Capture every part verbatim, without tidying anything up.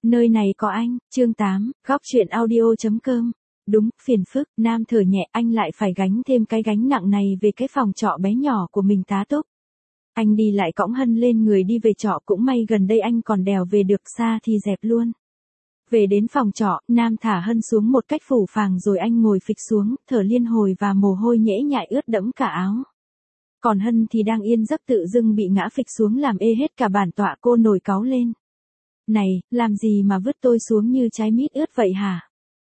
Nơi này có anh, chương tám, góc chuyện audio.com. Đúng, phiền phức, Nam thở nhẹ, anh lại phải gánh thêm cái gánh nặng này về cái phòng trọ bé nhỏ của mình tá túc. Anh đi lại cõng Hân lên người đi về trọ, cũng may gần đây anh còn đèo về được, xa thì dẹp luôn. Về đến phòng trọ, Nam thả Hân xuống một cách phù phàng rồi anh ngồi phịch xuống, thở liên hồi và mồ hôi nhễ nhại ướt đẫm cả áo. Còn Hân thì đang yên giấc tự dưng bị ngã phịch xuống làm ê hết cả bản tọa, cô nổi cáu lên. Này, làm gì mà vứt tôi xuống như trái mít ướt vậy hả?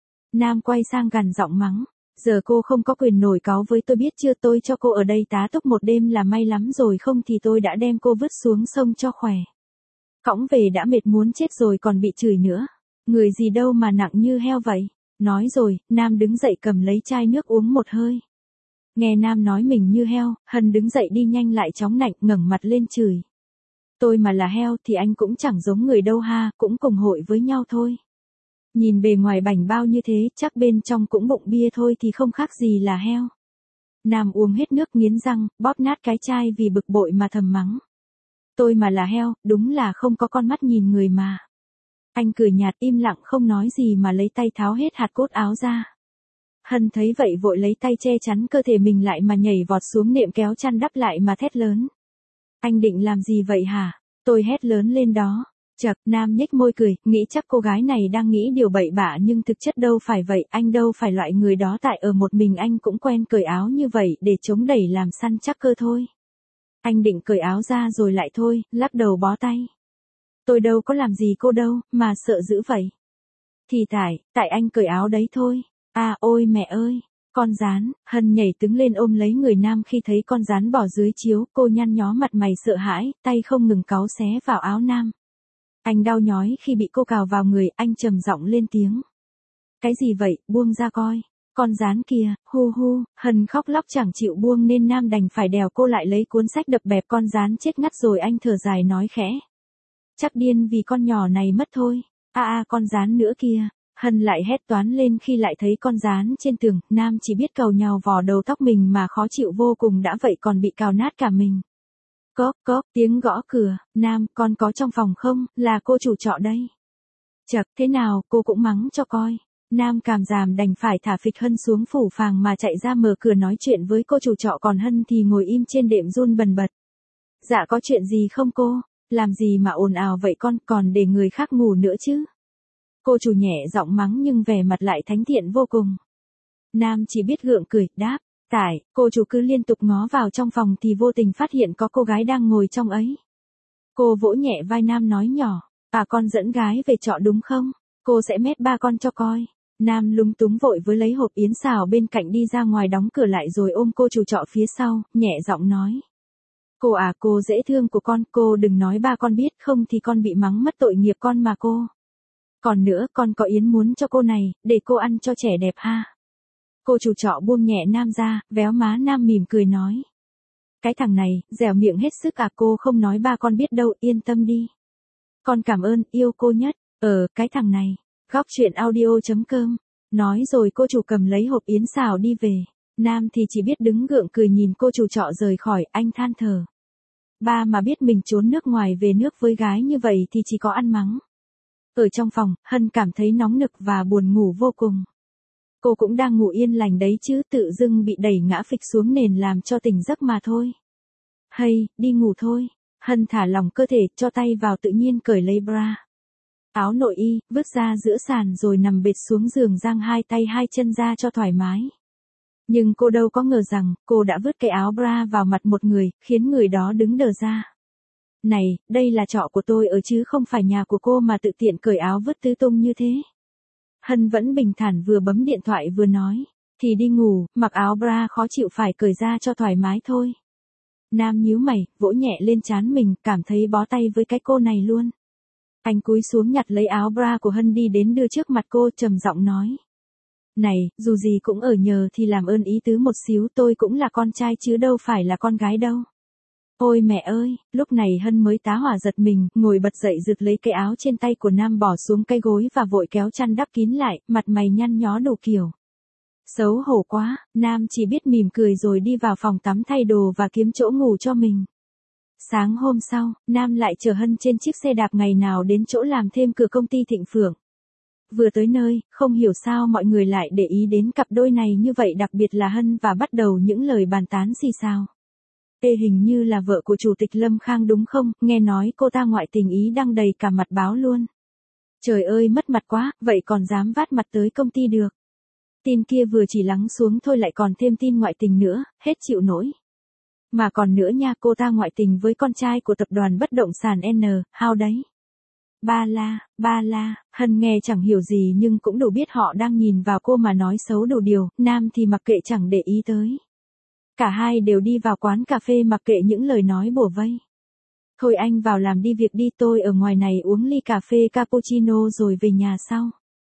Nam quay sang gằn giọng mắng. Giờ cô không có quyền nổi cáu với tôi biết chưa, tôi cho cô ở đây tá túc một đêm là may lắm rồi, không thì tôi đã đem cô vứt xuống sông cho khỏe. Cõng về đã mệt muốn chết rồi còn bị chửi nữa. Người gì đâu mà nặng như heo vậy. Nói rồi, Nam đứng dậy cầm lấy chai nước uống một hơi. Nghe Nam nói mình như heo, Hân đứng dậy đi nhanh lại chóng nạnh, ngẩng mặt lên chửi. Tôi mà là heo thì anh cũng chẳng giống người đâu ha, cũng cùng hội với nhau thôi. Nhìn bề ngoài bảnh bao như thế, chắc bên trong cũng bụng bia thôi thì không khác gì là heo. Nam uống hết nước nghiến răng, bóp nát cái chai vì bực bội mà thầm mắng. Tôi mà là heo, đúng là không có con mắt nhìn người mà. Anh cười nhạt im lặng không nói gì mà lấy tay tháo hết hạt cốt áo ra. Hân thấy vậy vội lấy tay che chắn cơ thể mình lại mà nhảy vọt xuống nệm kéo chăn đắp lại mà thét lớn. Anh định làm gì vậy hả? Tôi hét lớn lên đó. Chậc, Nam nhếch môi cười, nghĩ chắc cô gái này đang nghĩ điều bậy bạ nhưng thực chất đâu phải vậy, anh đâu phải loại người đó, tại ở một mình anh cũng quen cởi áo như vậy để chống đẩy làm săn chắc cơ thôi. Anh định cởi áo ra rồi lại thôi, lắc đầu bó tay. Tôi đâu có làm gì cô đâu, mà sợ dữ vậy. Thì tại, tại anh cởi áo đấy thôi. À ôi mẹ ơi, con rán. Hân nhảy đứng lên ôm lấy người Nam khi thấy con rán bò dưới chiếu, cô nhăn nhó mặt mày sợ hãi, tay không ngừng cáu xé vào áo Nam. Anh đau nhói khi bị cô cào vào người, anh trầm giọng lên tiếng. Cái gì vậy, buông ra coi. Con rán kìa, hu hu. Hân khóc lóc chẳng chịu buông nên Nam đành phải đèo cô lại lấy cuốn sách đập bẹp con rán chết ngắt rồi anh thở dài nói khẽ. Chắc điên vì con nhỏ này mất thôi. À à con rán nữa kìa. Hân lại hét toán lên khi lại thấy con rán trên tường, Nam chỉ biết càu nhàu vò đầu tóc mình mà khó chịu vô cùng, đã vậy còn bị cào nát cả mình. Cóp cóp, tiếng gõ cửa. Nam, con có trong phòng không, là cô chủ trọ đây. Chậc, thế nào, cô cũng mắng cho coi. Nam càm ràm đành phải thả phịch Hân xuống phủ phàng mà chạy ra mở cửa nói chuyện với cô chủ trọ, còn Hân thì ngồi im trên đệm run bần bật. Dạ có chuyện gì không cô? Làm gì mà ồn ào vậy con, còn để người khác ngủ nữa chứ? Cô chủ nhẹ giọng mắng nhưng vẻ mặt lại thánh thiện vô cùng. Nam chỉ biết gượng cười, đáp. Tại, cô chủ cứ liên tục ngó vào trong phòng thì vô tình phát hiện có cô gái đang ngồi trong ấy. Cô vỗ nhẹ vai Nam nói nhỏ. À con dẫn gái về trọ đúng không? Cô sẽ mét ba con cho coi. Nam lúng túng vội với lấy hộp yến xào bên cạnh đi ra ngoài đóng cửa lại rồi ôm cô chủ trọ phía sau, nhẹ giọng nói. Cô à, cô dễ thương của con, cô đừng nói ba con biết không thì con bị mắng mất tội nghiệp con mà cô. Còn nữa, con có yến muốn cho cô này, để cô ăn cho trẻ đẹp ha. Cô chủ trọ buông nhẹ Nam ra, véo má Nam mỉm cười nói. Cái thằng này, dẻo miệng hết sức à, cô không nói ba con biết đâu, yên tâm đi. Con cảm ơn, yêu cô nhất. Ờ, cái thằng này. Góc chuyện audio.com. Nói rồi cô chủ cầm lấy hộp yến xào đi về. Nam thì chỉ biết đứng gượng cười nhìn cô chủ trọ rời khỏi, anh than thở. Ba mà biết mình trốn nước ngoài về nước với gái như vậy thì chỉ có ăn mắng. Ở trong phòng, Hân cảm thấy nóng nực và buồn ngủ vô cùng. Cô cũng đang ngủ yên lành đấy chứ, tự dưng bị đẩy ngã phịch xuống nền làm cho tỉnh giấc mà thôi. Hay, đi ngủ thôi. Hân thả lỏng cơ thể, cho tay vào tự nhiên cởi lấy bra. Áo nội y, vứt ra giữa sàn rồi nằm bệt xuống giường giang hai tay hai chân ra cho thoải mái. Nhưng cô đâu có ngờ rằng, cô đã vứt cái áo bra vào mặt một người, khiến người đó đứng đờ ra. Này, đây là trọ của tôi ở chứ không phải nhà của cô mà tự tiện cởi áo vứt tứ tung như thế. Hân vẫn bình thản vừa bấm điện thoại vừa nói. Thì đi ngủ, mặc áo bra khó chịu phải cởi ra cho thoải mái thôi. Nam nhíu mày, vỗ nhẹ lên trán mình, cảm thấy bó tay với cái cô này luôn. Anh cúi xuống nhặt lấy áo bra của Hân đi đến đưa trước mặt cô, trầm giọng nói. Này, dù gì cũng ở nhờ thì làm ơn ý tứ một xíu, tôi cũng là con trai chứ đâu phải là con gái đâu. Ôi mẹ ơi, lúc này Hân mới tá hỏa giật mình, ngồi bật dậy giật lấy cái áo trên tay của Nam bỏ xuống cái gối và vội kéo chăn đắp kín lại, mặt mày nhăn nhó đủ kiểu. Xấu hổ quá, Nam chỉ biết mỉm cười rồi đi vào phòng tắm thay đồ và kiếm chỗ ngủ cho mình. Sáng hôm sau, Nam lại chở Hân trên chiếc xe đạp ngày nào đến chỗ làm thêm cửa công ty Thịnh Phượng. Vừa tới nơi, không hiểu sao mọi người lại để ý đến cặp đôi này như vậy, đặc biệt là Hân, và bắt đầu những lời bàn tán xì xào. Ê, hình như là vợ của chủ tịch Lâm Khang đúng không, nghe nói cô ta ngoại tình ý đăng đầy cả mặt báo luôn. Trời ơi mất mặt quá, vậy còn dám vát mặt tới công ty được. Tin kia vừa chỉ lắng xuống thôi lại còn thêm tin ngoại tình nữa, hết chịu nổi. Mà còn nữa nha, cô ta ngoại tình với con trai của tập đoàn bất động sản N, Hao đấy. Ba la, ba la, Hân nghe chẳng hiểu gì nhưng cũng đủ biết họ đang nhìn vào cô mà nói xấu đủ điều, Nam thì mặc kệ chẳng để ý tới. Cả hai đều đi vào quán cà phê mặc kệ những lời nói bủa vây. Thôi anh vào làm đi việc đi, tôi ở ngoài này uống ly cà phê cappuccino rồi về nhà sau.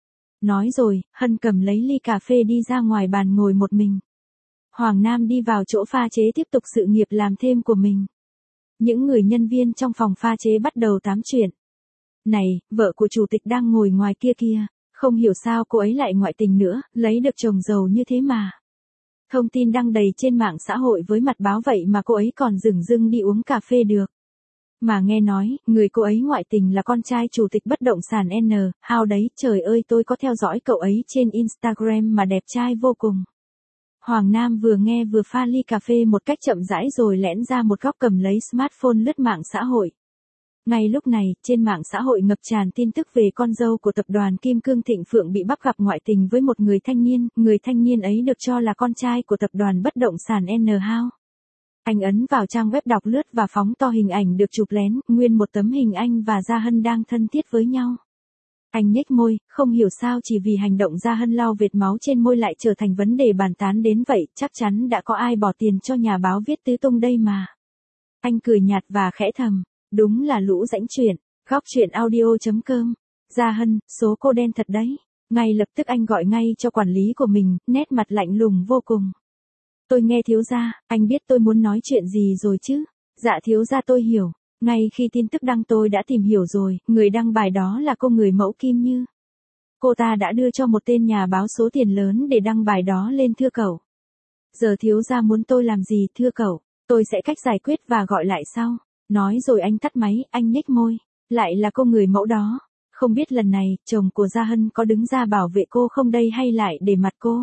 Nói rồi, Hân cầm lấy ly cà phê đi ra ngoài bàn ngồi một mình. Hoàng Nam đi vào chỗ pha chế tiếp tục sự nghiệp làm thêm của mình. Những người nhân viên trong phòng pha chế bắt đầu tám chuyện. Này, vợ của chủ tịch đang ngồi ngoài kia kia, không hiểu sao cô ấy lại ngoại tình nữa, lấy được chồng giàu như thế mà. Thông tin đăng đầy trên mạng xã hội với mặt báo vậy mà cô ấy còn dửng dưng đi uống cà phê được. Mà nghe nói, người cô ấy ngoại tình là con trai chủ tịch bất động sản N, Hao đấy, trời ơi tôi có theo dõi cậu ấy trên Instagram mà đẹp trai vô cùng. Hoàng Nam vừa nghe vừa pha ly cà phê một cách chậm rãi rồi lẻn ra một góc cầm lấy smartphone lướt mạng xã hội. Ngay lúc này, trên mạng xã hội ngập tràn tin tức về con dâu của tập đoàn Kim Cương Thịnh Phượng bị bắt gặp ngoại tình với một người thanh niên, người thanh niên ấy được cho là con trai của tập đoàn bất động sản N Hao. Anh ấn vào trang web đọc lướt và phóng to hình ảnh được chụp lén, nguyên một tấm hình anh và Gia Hân đang thân thiết với nhau. Anh nhếch môi, không hiểu sao chỉ vì hành động Gia Hân lau vệt máu trên môi lại trở thành vấn đề bàn tán đến vậy, chắc chắn đã có ai bỏ tiền cho nhà báo viết tứ tung đây mà. Anh cười nhạt và khẽ thầm, đúng là lũ rãnh chuyện, góc chuyện audio chấm com. Gia Hân, số cô đen thật đấy. Ngay lập tức anh gọi ngay cho quản lý của mình, nét mặt lạnh lùng vô cùng. Tôi nghe thiếu gia, anh biết tôi muốn nói chuyện gì rồi chứ? Dạ thiếu gia tôi hiểu. Ngay khi tin tức đăng tôi đã tìm hiểu rồi, người đăng bài đó là cô người mẫu Kim Như. Cô ta đã đưa cho một tên nhà báo số tiền lớn để đăng bài đó lên, thưa cậu. Giờ thiếu gia muốn tôi làm gì, thưa cậu? Tôi sẽ cách giải quyết và gọi lại sau. Nói rồi anh tắt máy, anh nhếch môi. Lại là cô người mẫu đó. Không biết lần này, chồng của Gia Hân có đứng ra bảo vệ cô không đây hay lại để mặt cô?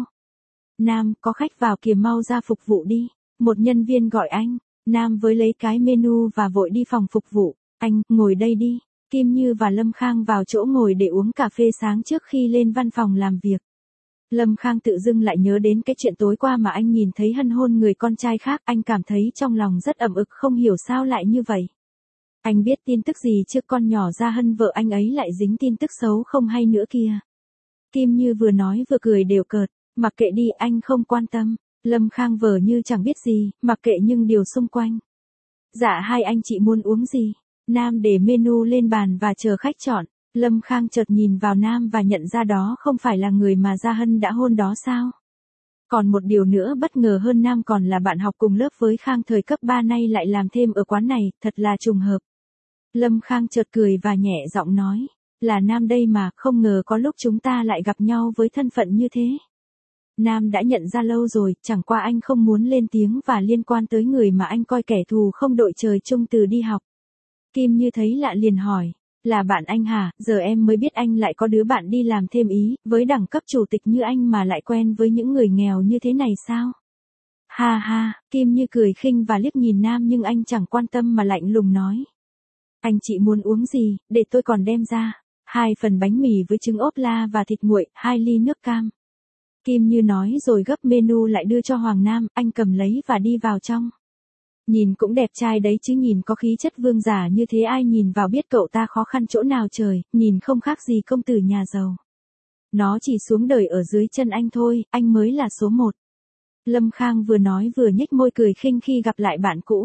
Nam, có khách vào kìa, mau ra phục vụ đi. Một nhân viên gọi anh. Nam với lấy cái menu và vội đi phòng phục vụ. Anh, ngồi đây đi. Kim Như và Lâm Khang vào chỗ ngồi để uống cà phê sáng trước khi lên văn phòng làm việc. Lâm Khang tự dưng lại nhớ đến cái chuyện tối qua mà anh nhìn thấy Hân hôn người con trai khác, anh cảm thấy trong lòng rất ẩm ực, không hiểu sao lại như vậy. Anh biết tin tức gì chứ, con nhỏ Gia Hân vợ anh ấy lại dính tin tức xấu không hay nữa kìa. Kim Như vừa nói vừa cười đều cợt, mặc kệ đi, anh không quan tâm. Lâm Khang vờ như chẳng biết gì, mặc kệ nhưng điều xung quanh. Dạ hai anh chị muốn uống gì? Nam để menu lên bàn và chờ khách chọn. Lâm Khang chợt nhìn vào Nam và nhận ra đó không phải là người mà Gia Hân đã hôn đó sao? Còn một điều nữa bất ngờ hơn, Nam còn là bạn học cùng lớp với Khang thời cấp ba, nay lại làm thêm ở quán này, thật là trùng hợp. Lâm Khang chợt cười và nhẹ giọng nói, là Nam đây mà, không ngờ có lúc chúng ta lại gặp nhau với thân phận như thế. Nam đã nhận ra lâu rồi, chẳng qua anh không muốn lên tiếng và liên quan tới người mà anh coi kẻ thù không đội trời chung từ đi học. Kim Như thấy lạ liền hỏi, là bạn anh hả? Giờ em mới biết anh lại có đứa bạn đi làm thêm ý, với đẳng cấp chủ tịch như anh mà lại quen với những người nghèo như thế này sao? Ha ha, Kim Như cười khinh và liếc nhìn Nam nhưng anh chẳng quan tâm mà lạnh lùng nói. Anh chị muốn uống gì, để tôi còn đem ra. Hai phần bánh mì với trứng ốp la và thịt nguội, hai ly nước cam. Kim Như nói rồi gấp menu lại đưa cho Hoàng Nam, anh cầm lấy và đi vào trong. Nhìn cũng đẹp trai đấy chứ, nhìn có khí chất vương giả như thế ai nhìn vào biết cậu ta khó khăn chỗ nào trời, nhìn không khác gì công tử nhà giàu. Nó chỉ xuống đời ở dưới chân anh thôi, anh mới là số một. Lâm Khang vừa nói vừa nhếch môi cười khinh khi gặp lại bạn cũ.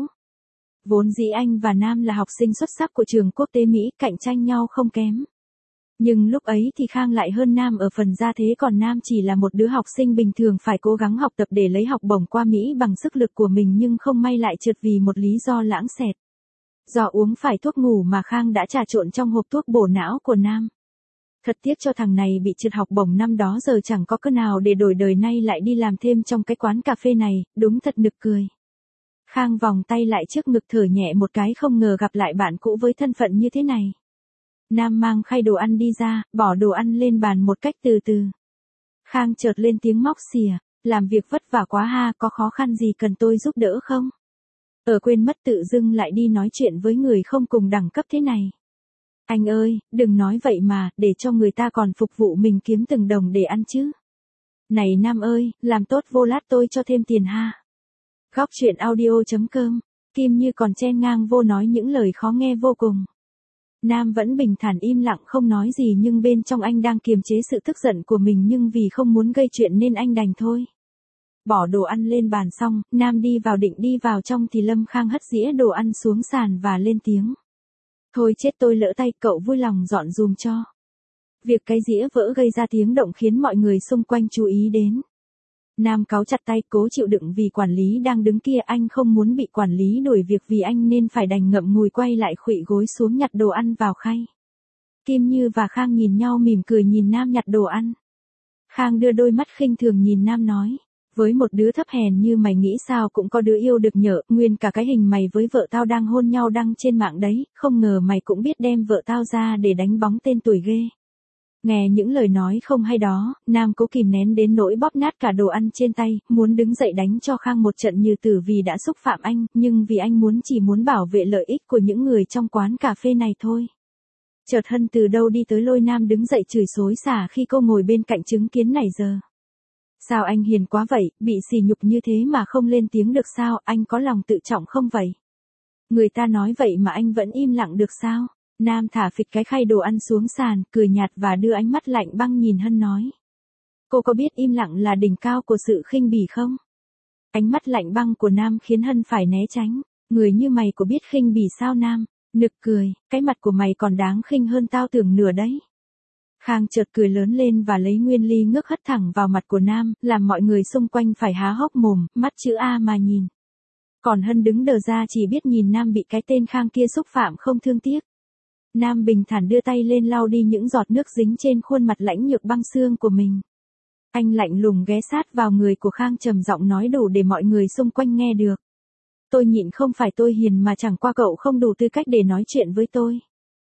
Vốn dĩ anh và Nam là học sinh xuất sắc của trường quốc tế Mỹ, cạnh tranh nhau không kém. Nhưng lúc ấy thì Khang lại hơn Nam ở phần gia thế, còn Nam chỉ là một đứa học sinh bình thường phải cố gắng học tập để lấy học bổng qua Mỹ bằng sức lực của mình, nhưng không may lại trượt vì một lý do lãng xẹt. Do uống phải thuốc ngủ mà Khang đã trà trộn trong hộp thuốc bổ não của Nam. Thật tiếc cho thằng này bị trượt học bổng năm đó, giờ chẳng có cơ nào để đổi đời, nay lại đi làm thêm trong cái quán cà phê này, đúng thật nực cười. Khang vòng tay lại trước ngực thở nhẹ một cái, không ngờ gặp lại bạn cũ với thân phận như thế này. Nam mang khay đồ ăn đi ra, bỏ đồ ăn lên bàn một cách từ từ. Khang chợt lên tiếng móc xìa, làm việc vất vả quá ha, có khó khăn gì cần tôi giúp đỡ không? Ở quên mất tự dưng lại đi nói chuyện với người không cùng đẳng cấp thế này. Anh ơi, đừng nói vậy mà, để cho người ta còn phục vụ mình kiếm từng đồng để ăn chứ. Này Nam ơi, làm tốt vô lát tôi cho thêm tiền ha. Góc chuyện audio chấm com, Kim Như còn chen ngang vô nói những lời khó nghe vô cùng. Nam vẫn bình thản im lặng không nói gì, nhưng bên trong anh đang kiềm chế sự tức giận của mình, nhưng vì không muốn gây chuyện nên anh đành thôi. Bỏ đồ ăn lên bàn xong, Nam đi vào định đi vào trong thì Lâm Khang hất dĩa đồ ăn xuống sàn và lên tiếng. Thôi chết tôi lỡ tay, cậu vui lòng dọn dùm cho. Việc cái dĩa vỡ gây ra tiếng động khiến mọi người xung quanh chú ý đến. Nam cáu chặt tay cố chịu đựng vì quản lý đang đứng kia, anh không muốn bị quản lý đuổi việc vì anh nên phải đành ngậm ngùi quay lại khuỵu gối xuống nhặt đồ ăn vào khay. Kim Như và Khang nhìn nhau mỉm cười nhìn Nam nhặt đồ ăn. Khang đưa đôi mắt khinh thường nhìn Nam nói. Với một đứa thấp hèn như mày nghĩ sao cũng có đứa yêu được nhở, nguyên cả cái hình mày với vợ tao đang hôn nhau đăng trên mạng đấy, không ngờ mày cũng biết đem vợ tao ra để đánh bóng tên tuổi ghê. Nghe những lời nói không hay đó, Nam cố kìm nén đến nỗi bóp nát cả đồ ăn trên tay, muốn đứng dậy đánh cho Khang một trận như tử vì đã xúc phạm anh, nhưng vì anh muốn chỉ muốn bảo vệ lợi ích của những người trong quán cà phê này thôi. Chợt Hân từ đâu đi tới lôi Nam đứng dậy chửi xối xả khi cô ngồi bên cạnh chứng kiến này giờ. Sao anh hiền quá vậy, bị sỉ nhục như thế mà không lên tiếng được sao, anh có lòng tự trọng không vậy? Người ta nói vậy mà anh vẫn im lặng được sao? Nam thả phịch cái khay đồ ăn xuống sàn, cười nhạt và đưa ánh mắt lạnh băng nhìn Hân nói. Cô có biết im lặng là đỉnh cao của sự khinh bỉ không? Ánh mắt lạnh băng của Nam khiến Hân phải né tránh. Người như mày có biết khinh bỉ sao Nam? Nực cười, cái mặt của mày còn đáng khinh hơn tao tưởng nửa đấy. Khang chợt cười lớn lên và lấy nguyên ly ngước hất thẳng vào mặt của Nam, làm mọi người xung quanh phải há hốc mồm, mắt chữ A mà nhìn. Còn Hân đứng đờ ra chỉ biết nhìn Nam bị cái tên Khang kia xúc phạm không thương tiếc. Nam bình thản đưa tay lên lau đi những giọt nước dính trên khuôn mặt lãnh nhược băng xương của mình. Anh lạnh lùng ghé sát vào người của Khang trầm giọng nói đủ để mọi người xung quanh nghe được. Tôi nhịn không phải tôi hiền mà chẳng qua cậu không đủ tư cách để nói chuyện với tôi.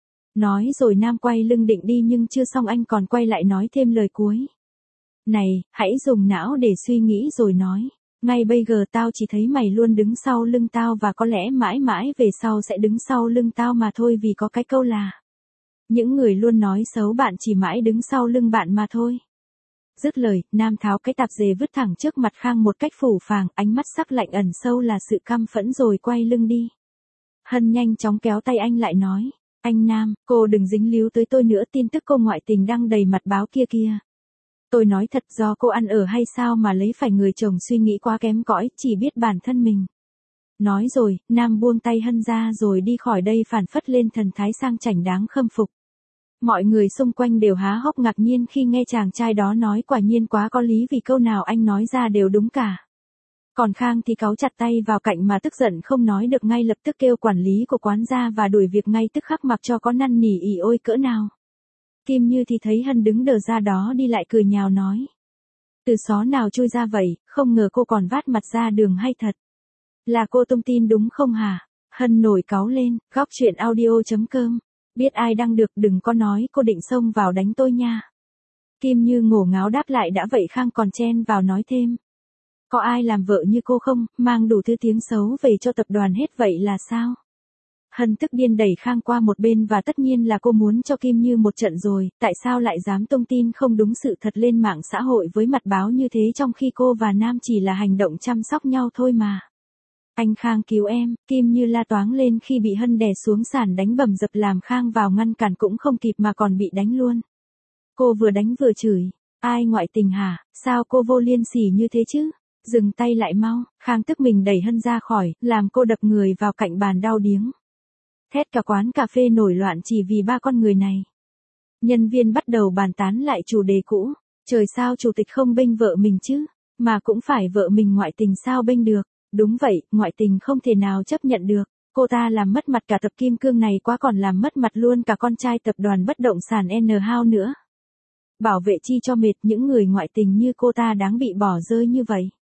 Nói rồi Nam quay lưng định đi nhưng chưa xong anh còn quay lại nói thêm lời cuối. Này, hãy dùng não để suy nghĩ rồi nói. Ngay bây giờ tao chỉ thấy mày luôn đứng sau lưng tao và có lẽ mãi mãi về sau sẽ đứng sau lưng tao mà thôi, vì có cái câu là những người luôn nói xấu bạn chỉ mãi đứng sau lưng bạn mà thôi. Dứt lời, Nam tháo cái tạp dề vứt thẳng trước mặt Khang một cách phù phàng, ánh mắt sắc lạnh ẩn sâu là sự căm phẫn rồi quay lưng đi. Hân nhanh chóng kéo tay anh lại nói. Anh Nam, cô đừng dính líu tới tôi nữa, tin tức cô ngoại tình đăng đầy mặt báo kia kia. Tôi nói thật, do cô ăn ở hay sao mà lấy phải người chồng suy nghĩ quá kém cỏi, chỉ biết bản thân mình. Nói rồi, Nam buông tay Hân ra rồi đi khỏi đây phản phất lên thần thái sang chảnh đáng khâm phục. Mọi người xung quanh đều há hốc ngạc nhiên khi nghe chàng trai đó nói quả nhiên quá có lý, vì câu nào anh nói ra đều đúng cả. Còn Khang thì cáu chặt tay vào cạnh mà tức giận không nói được, ngay lập tức kêu quản lý của quán ra và đuổi việc ngay tức khắc mặc cho có năn nỉ ỉ ôi cỡ nào. Kim Như thì thấy Hân đứng đờ ra đó đi lại cười nhào nói. Từ xó nào chui ra vậy, không ngờ cô còn vát mặt ra đường hay thật. Là cô tung tin đúng không hả? Hân nổi cáu lên, góc chuyện audio chấm com. Biết ai đăng được đừng có nói cô định xông vào đánh tôi nha. Kim Như ngổ ngáo đáp lại đã vậy Khang còn chen vào nói thêm. Có ai làm vợ như cô không, mang đủ thứ tiếng xấu về cho tập đoàn hết vậy là sao? Hân tức điên đẩy Khang qua một bên và tất nhiên là cô muốn cho Kim Như một trận rồi, tại sao lại dám tung tin không đúng sự thật lên mạng xã hội với mặt báo như thế trong khi cô và Nam chỉ là hành động chăm sóc nhau thôi mà. Anh Khang cứu em, Kim Như la toáng lên khi bị Hân đè xuống sàn đánh bầm dập, làm Khang vào ngăn cản cũng không kịp mà còn bị đánh luôn. Cô vừa đánh vừa chửi, ai ngoại tình hả, sao cô vô liêm sỉ như thế chứ? Dừng tay lại mau, Khang tức mình đẩy Hân ra khỏi, làm cô đập người vào cạnh bàn đau điếng. Thét cả quán cà phê nổi loạn chỉ vì ba con người này. Nhân viên bắt đầu bàn tán lại chủ đề cũ, trời sao chủ tịch không bênh vợ mình chứ, mà cũng phải vợ mình ngoại tình sao bênh được, đúng vậy, ngoại tình không thể nào chấp nhận được, cô ta làm mất mặt cả tập kim cương này quá, còn làm mất mặt luôn cả con trai tập đoàn bất động sản N House nữa. Bảo vệ chi cho mệt, những người ngoại tình như cô ta đáng bị bỏ rơi như vậy.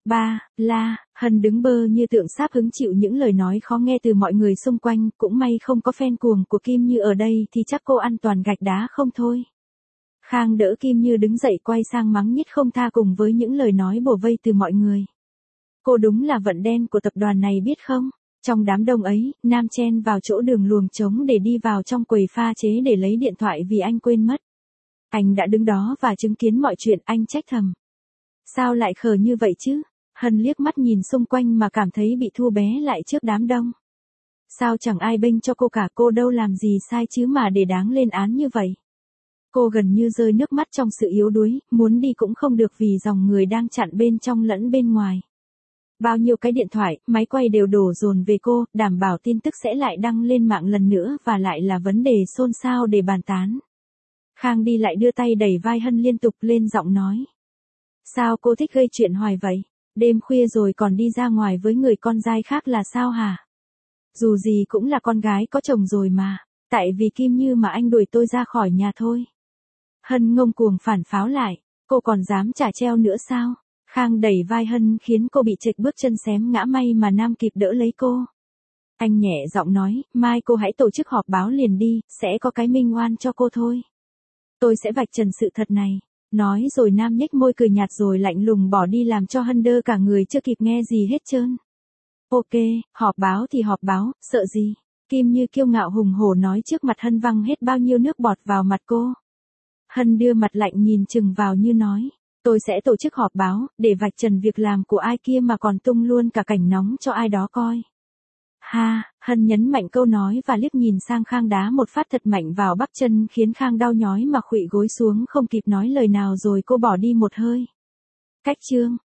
Ba, la, Hân đứng bơ như tượng sáp hứng chịu những lời nói khó nghe từ mọi người xung quanh, cũng may không có fan cuồng của Kim Như ở đây thì chắc cô ăn toàn gạch đá không thôi. Khang đỡ Kim Như đứng dậy quay sang mắng nhiếc không tha cùng với những lời nói bổ vây từ mọi người. Cô đúng là vận đen của tập đoàn này biết không? Trong đám đông ấy, Nam chen vào chỗ đường luồng trống để đi vào trong quầy pha chế để lấy điện thoại vì anh quên mất. Anh đã đứng đó và chứng kiến mọi chuyện, anh trách thầm. Sao lại khờ như vậy chứ? Hân liếc mắt nhìn xung quanh mà cảm thấy bị thua bé lại trước đám đông. Sao chẳng ai bênh cho cô cả, cô đâu làm gì sai chứ mà để đáng lên án như vậy. Cô gần như rơi nước mắt trong sự yếu đuối, muốn đi cũng không được vì dòng người đang chặn bên trong lẫn bên ngoài. Bao nhiêu cái điện thoại, máy quay đều đổ dồn về cô, đảm bảo tin tức sẽ lại đăng lên mạng lần nữa và lại là vấn đề xôn xao để bàn tán. Khang đi lại đưa tay đẩy vai Hân liên tục lên giọng nói. Sao cô thích gây chuyện hoài vậy? Đêm khuya rồi còn đi ra ngoài với người con trai khác là sao hả? Dù gì cũng là con gái có chồng rồi mà, tại vì Kim Như mà anh đuổi tôi ra khỏi nhà thôi. Hân ngông cuồng phản pháo lại, cô còn dám trả treo nữa sao? Khang đẩy vai Hân khiến cô bị trệch bước chân xém ngã, may mà Nam kịp đỡ lấy cô. Anh nhẹ giọng nói, mai cô hãy tổ chức họp báo liền đi, sẽ có cái minh oan cho cô thôi. Tôi sẽ vạch trần sự thật này. Nói rồi Nam nhếch môi cười nhạt rồi lạnh lùng bỏ đi làm cho Hân đơ cả người chưa kịp nghe gì hết trơn. Ok, họp báo thì họp báo, sợ gì? Kim Như kiêu ngạo hùng hổ nói trước mặt Hân văng hết bao nhiêu nước bọt vào mặt cô. Hân đưa mặt lạnh nhìn chừng vào như nói. Tôi sẽ tổ chức họp báo, để vạch trần việc làm của ai kia mà còn tung luôn cả cảnh nóng cho ai đó coi. Ha, Hân nhấn mạnh câu nói và liếc nhìn sang Khang đá một phát thật mạnh vào bắp chân khiến Khang đau nhói mà khuỵu gối xuống không kịp nói lời nào rồi cô bỏ đi một hơi. Cách chương.